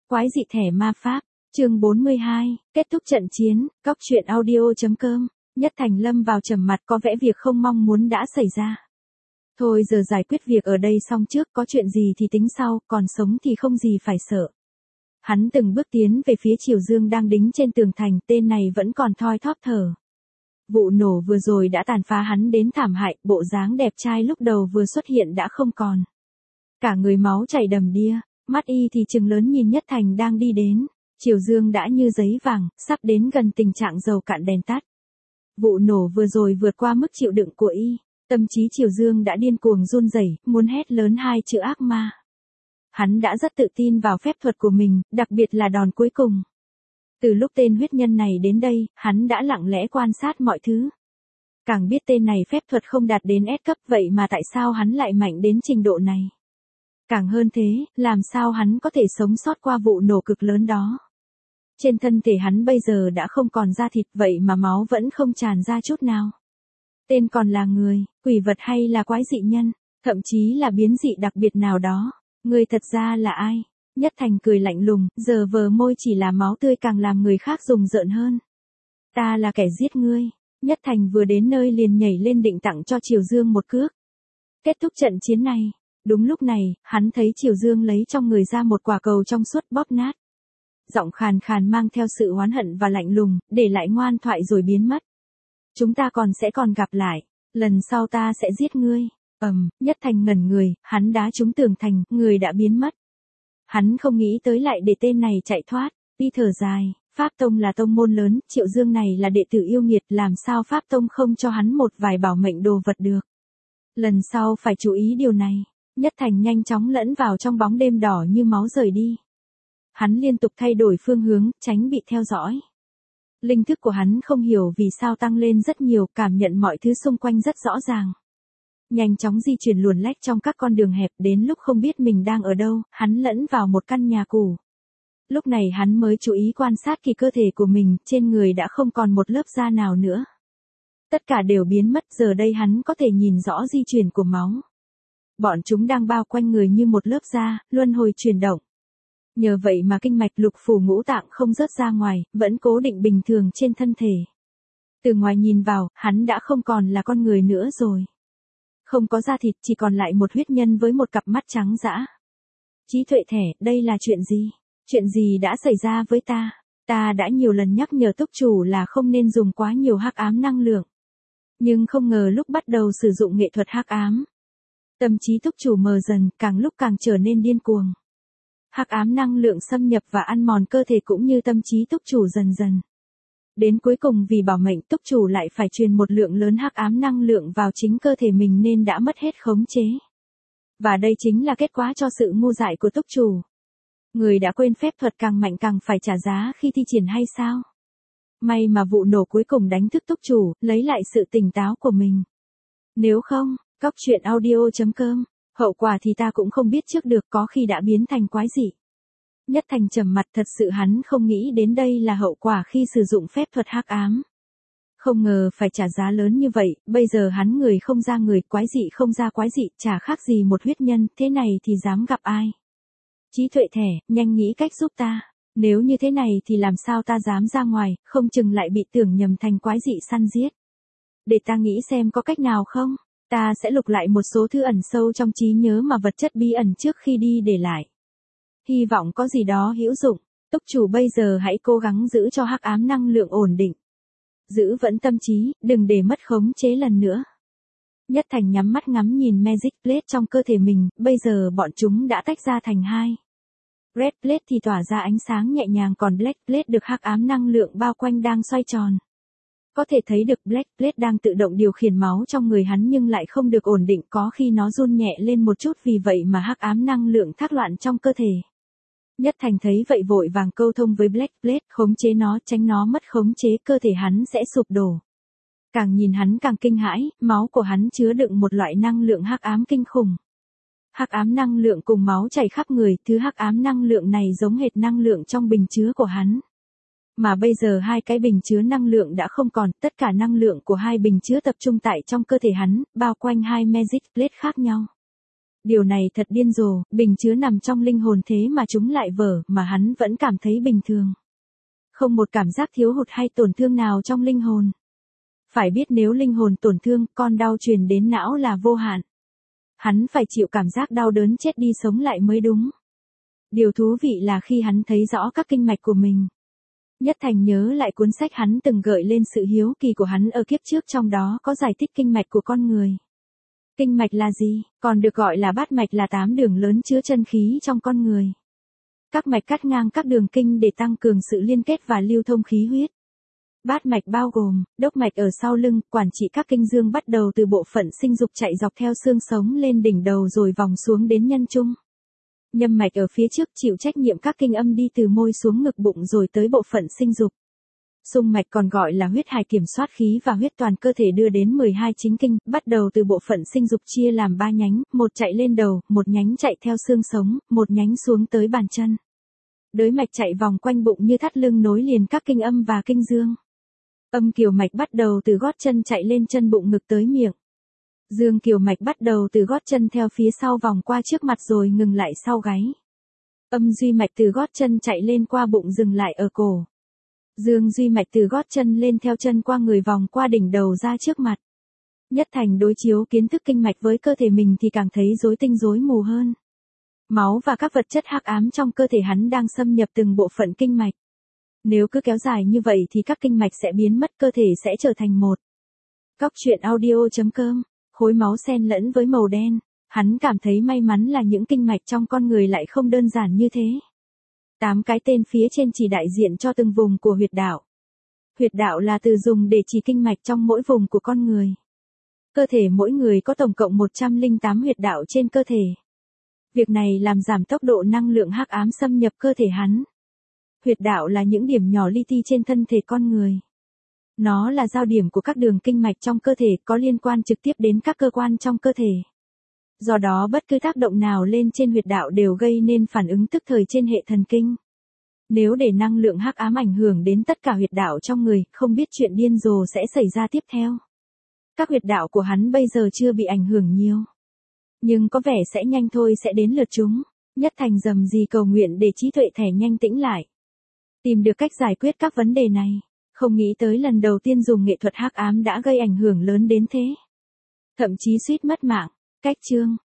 Quái dị thẻ ma pháp, chương 42, kết thúc trận chiến, Cóc truyện audio.com, Nhất Thành lâm vào trầm mặt có vẻ việc không mong muốn đã xảy ra. Thôi giờ giải quyết việc ở đây xong trước, có chuyện gì thì tính sau, còn sống thì không gì phải sợ. Hắn từng bước tiến về phía Triều Dương đang đính trên tường thành, tên này vẫn còn thoi thóp thở. Vụ nổ vừa rồi đã tàn phá hắn đến thảm hại, bộ dáng đẹp trai lúc đầu vừa xuất hiện đã không còn. Cả người máu chảy đầm đìa, mắt y thì trừng lớn nhìn Nhất Thành đang đi đến. Triều Dương đã như giấy vàng, sắp đến gần tình trạng dầu cạn đèn tắt. Vụ nổ vừa rồi vượt qua mức chịu đựng của y, tâm trí Triều Dương đã điên cuồng run rẩy, muốn hét lớn hai chữ ác ma. Hắn đã rất tự tin vào phép thuật của mình, đặc biệt là đòn cuối cùng. Từ lúc tên huyết nhân này đến đây, hắn đã lặng lẽ quan sát mọi thứ. Càng biết tên này phép thuật không đạt đến S cấp, vậy mà tại sao hắn lại mạnh đến trình độ này? Càng hơn thế, làm sao hắn có thể sống sót qua vụ nổ cực lớn đó? Trên thân thể hắn bây giờ đã không còn da thịt, vậy mà máu vẫn không tràn ra chút nào. Tên còn là người, quỷ vật hay là quái dị nhân, thậm chí là biến dị đặc biệt nào đó. Người thật ra là ai? Nhất Thành cười lạnh lùng, giờ vờ môi chỉ là máu tươi càng làm người khác rùng rợn hơn. Ta là kẻ giết ngươi. Nhất Thành vừa đến nơi liền nhảy lên định tặng cho Triều Dương một cước. Kết thúc trận chiến này. Đúng lúc này, hắn thấy Triều Dương lấy trong người ra một quả cầu trong suốt bóp nát. Giọng khàn khàn mang theo sự oán hận và lạnh lùng, để lại ngoan thoại rồi biến mất. Chúng ta còn gặp lại, lần sau ta sẽ giết ngươi. Nhất Thành ngẩn người, hắn đá trúng tường thành, người đã biến mất. Hắn không nghĩ tới lại để tên này chạy thoát, đi thở dài, Pháp Tông là tông môn lớn, Triệu Dương này là đệ tử yêu nghiệt, làm sao Pháp Tông không cho hắn một vài bảo mệnh đồ vật được. Lần sau phải chú ý điều này. Nhất Thành nhanh chóng lẫn vào trong bóng đêm đỏ như máu rời đi. Hắn liên tục thay đổi phương hướng, tránh bị theo dõi. Linh thức của hắn không hiểu vì sao tăng lên rất nhiều, cảm nhận mọi thứ xung quanh rất rõ ràng. Nhanh chóng di chuyển luồn lách trong các con đường hẹp, đến lúc không biết mình đang ở đâu, hắn lẫn vào một căn nhà cũ. Lúc này hắn mới chú ý quan sát kỹ cơ thể của mình, trên người đã không còn một lớp da nào nữa. Tất cả đều biến mất, giờ đây hắn có thể nhìn rõ di chuyển của máu. Bọn chúng đang bao quanh người như một lớp da, luân hồi chuyển động. Nhờ vậy mà kinh mạch lục phủ ngũ tạng không rớt ra ngoài, vẫn cố định bình thường trên thân thể. Từ ngoài nhìn vào, hắn đã không còn là con người nữa rồi. Không có da thịt, chỉ còn lại một huyết nhân với một cặp mắt trắng dã. Trí tuệ thẻ, đây là chuyện gì? Chuyện gì đã xảy ra với ta? Ta đã nhiều lần nhắc nhở túc chủ là không nên dùng quá nhiều hắc ám năng lượng. Nhưng không ngờ lúc bắt đầu sử dụng nghệ thuật hắc ám, tâm trí túc chủ mờ dần, càng lúc càng trở nên điên cuồng. Hắc ám năng lượng xâm nhập và ăn mòn cơ thể cũng như tâm trí túc chủ dần dần. Đến cuối cùng vì bảo mệnh túc chủ lại phải truyền một lượng lớn hắc ám năng lượng vào chính cơ thể mình nên đã mất hết khống chế. Và đây chính là kết quả cho sự ngu dại của túc chủ. Người đã quên phép thuật càng mạnh càng phải trả giá khi thi triển hay sao? May mà vụ nổ cuối cùng đánh thức túc chủ, lấy lại sự tỉnh táo của mình. Nếu không, Cóc truyện audio.com, hậu quả thì ta cũng không biết trước được, có khi đã biến thành quái dị. Nhất Thành trầm mặt, thật sự hắn không nghĩ đến đây là hậu quả khi sử dụng phép thuật hắc ám. Không ngờ phải trả giá lớn như vậy, bây giờ hắn người không ra người, quái dị không ra quái dị, chả khác gì một huyết nhân, thế này thì dám gặp ai. Trí tuệ thẻ, nhanh nghĩ cách giúp ta. Nếu như thế này thì làm sao ta dám ra ngoài, không chừng lại bị tưởng nhầm thành quái dị săn giết. Để ta nghĩ xem có cách nào không. Ta sẽ lục lại một số thứ ẩn sâu trong trí nhớ mà vật chất bí ẩn trước khi đi để lại. Hy vọng có gì đó hữu dụng. Túc chủ bây giờ hãy cố gắng giữ cho hắc ám năng lượng ổn định. Giữ vững tâm trí, đừng để mất khống chế lần nữa. Nhất Thành nhắm mắt ngắm nhìn Magic Plate trong cơ thể mình, bây giờ bọn chúng đã tách ra thành hai. Red Plate thì tỏa ra ánh sáng nhẹ nhàng, còn Black Plate được hắc ám năng lượng bao quanh đang xoay tròn. Có thể thấy được Black Plate đang tự động điều khiển máu trong người hắn nhưng lại không được ổn định, có khi nó run nhẹ lên một chút, vì vậy mà hắc ám năng lượng thác loạn trong cơ thể. Nhất Thành thấy vậy vội vàng câu thông với Black Plate, khống chế nó, tránh nó mất khống chế, cơ thể hắn sẽ sụp đổ. Càng nhìn hắn càng kinh hãi, máu của hắn chứa đựng một loại năng lượng hắc ám kinh khủng. Hắc ám năng lượng cùng máu chảy khắp người, thứ hắc ám năng lượng này giống hệt năng lượng trong bình chứa của hắn. Mà bây giờ hai cái bình chứa năng lượng đã không còn, tất cả năng lượng của hai bình chứa tập trung tại trong cơ thể hắn, bao quanh hai Magic Plate khác nhau. Điều này thật điên rồ, bình chứa nằm trong linh hồn thế mà chúng lại vỡ, mà hắn vẫn cảm thấy bình thường. Không một cảm giác thiếu hụt hay tổn thương nào trong linh hồn. Phải biết nếu linh hồn tổn thương, con đau truyền đến não là vô hạn. Hắn phải chịu cảm giác đau đớn chết đi sống lại mới đúng. Điều thú vị là khi hắn thấy rõ các kinh mạch của mình. Nhất Thành nhớ lại cuốn sách hắn từng gợi lên sự hiếu kỳ của hắn ở kiếp trước, trong đó có giải thích kinh mạch của con người. Kinh mạch là gì? Còn được gọi là bát mạch, là 8 đường lớn chứa chân khí trong con người. Các mạch cắt ngang các đường kinh để tăng cường sự liên kết và lưu thông khí huyết. Bát mạch bao gồm, đốc mạch ở sau lưng, quản trị các kinh dương bắt đầu từ bộ phận sinh dục chạy dọc theo xương sống lên đỉnh đầu rồi vòng xuống đến nhân trung. Nhâm mạch ở phía trước chịu trách nhiệm các kinh âm đi từ môi xuống ngực bụng rồi tới bộ phận sinh dục. Xung mạch còn gọi là huyết hải kiểm soát khí và huyết toàn cơ thể đưa đến 12 chính kinh, bắt đầu từ bộ phận sinh dục chia làm 3 nhánh, một chạy lên đầu, một nhánh chạy theo xương sống, một nhánh xuống tới bàn chân. Đới mạch chạy vòng quanh bụng như thắt lưng nối liền các kinh âm và kinh dương. Âm kiều mạch bắt đầu từ gót chân chạy lên chân bụng ngực tới miệng. Dương kiều mạch bắt đầu từ gót chân theo phía sau vòng qua trước mặt rồi ngừng lại sau gáy. Âm duy mạch từ gót chân chạy lên qua bụng dừng lại ở cổ. Dương duy mạch từ gót chân lên theo chân qua người vòng qua đỉnh đầu ra trước mặt. Nhất Thành đối chiếu kiến thức kinh mạch với cơ thể mình thì càng thấy rối tinh rối mù hơn. Máu và các vật chất hắc ám trong cơ thể hắn đang xâm nhập từng bộ phận kinh mạch. Nếu cứ kéo dài như vậy thì các kinh mạch sẽ biến mất, cơ thể sẽ trở thành một. Góc truyện audio.com, khối máu xen lẫn với màu đen. Hắn cảm thấy may mắn là những kinh mạch trong con người lại không đơn giản như thế. 8 cái tên phía trên chỉ đại diện cho từng vùng của huyệt đạo. Huyệt đạo là từ dùng để chỉ kinh mạch trong mỗi vùng của con người. Cơ thể mỗi người có tổng cộng 108 huyệt đạo trên cơ thể. Việc này làm giảm tốc độ năng lượng hắc ám xâm nhập cơ thể hắn. Huyệt đạo là những điểm nhỏ li ti trên thân thể con người. Nó là giao điểm của các đường kinh mạch trong cơ thể, có liên quan trực tiếp đến các cơ quan trong cơ thể. Do đó bất cứ tác động nào lên trên huyệt đạo đều gây nên phản ứng tức thời trên hệ thần kinh. Nếu để năng lượng hắc ám ảnh hưởng đến tất cả huyệt đạo trong người, không biết chuyện điên rồ sẽ xảy ra tiếp theo. Các huyệt đạo của hắn bây giờ chưa bị ảnh hưởng nhiều. Nhưng có vẻ sẽ nhanh thôi sẽ đến lượt chúng. Nhất Thành rầm rì cầu nguyện để trí tuệ thẻ nhanh tĩnh lại. Tìm được cách giải quyết các vấn đề này. Không nghĩ tới lần đầu tiên dùng nghệ thuật hắc ám đã gây ảnh hưởng lớn đến thế. Thậm chí suýt mất mạng. Cách chương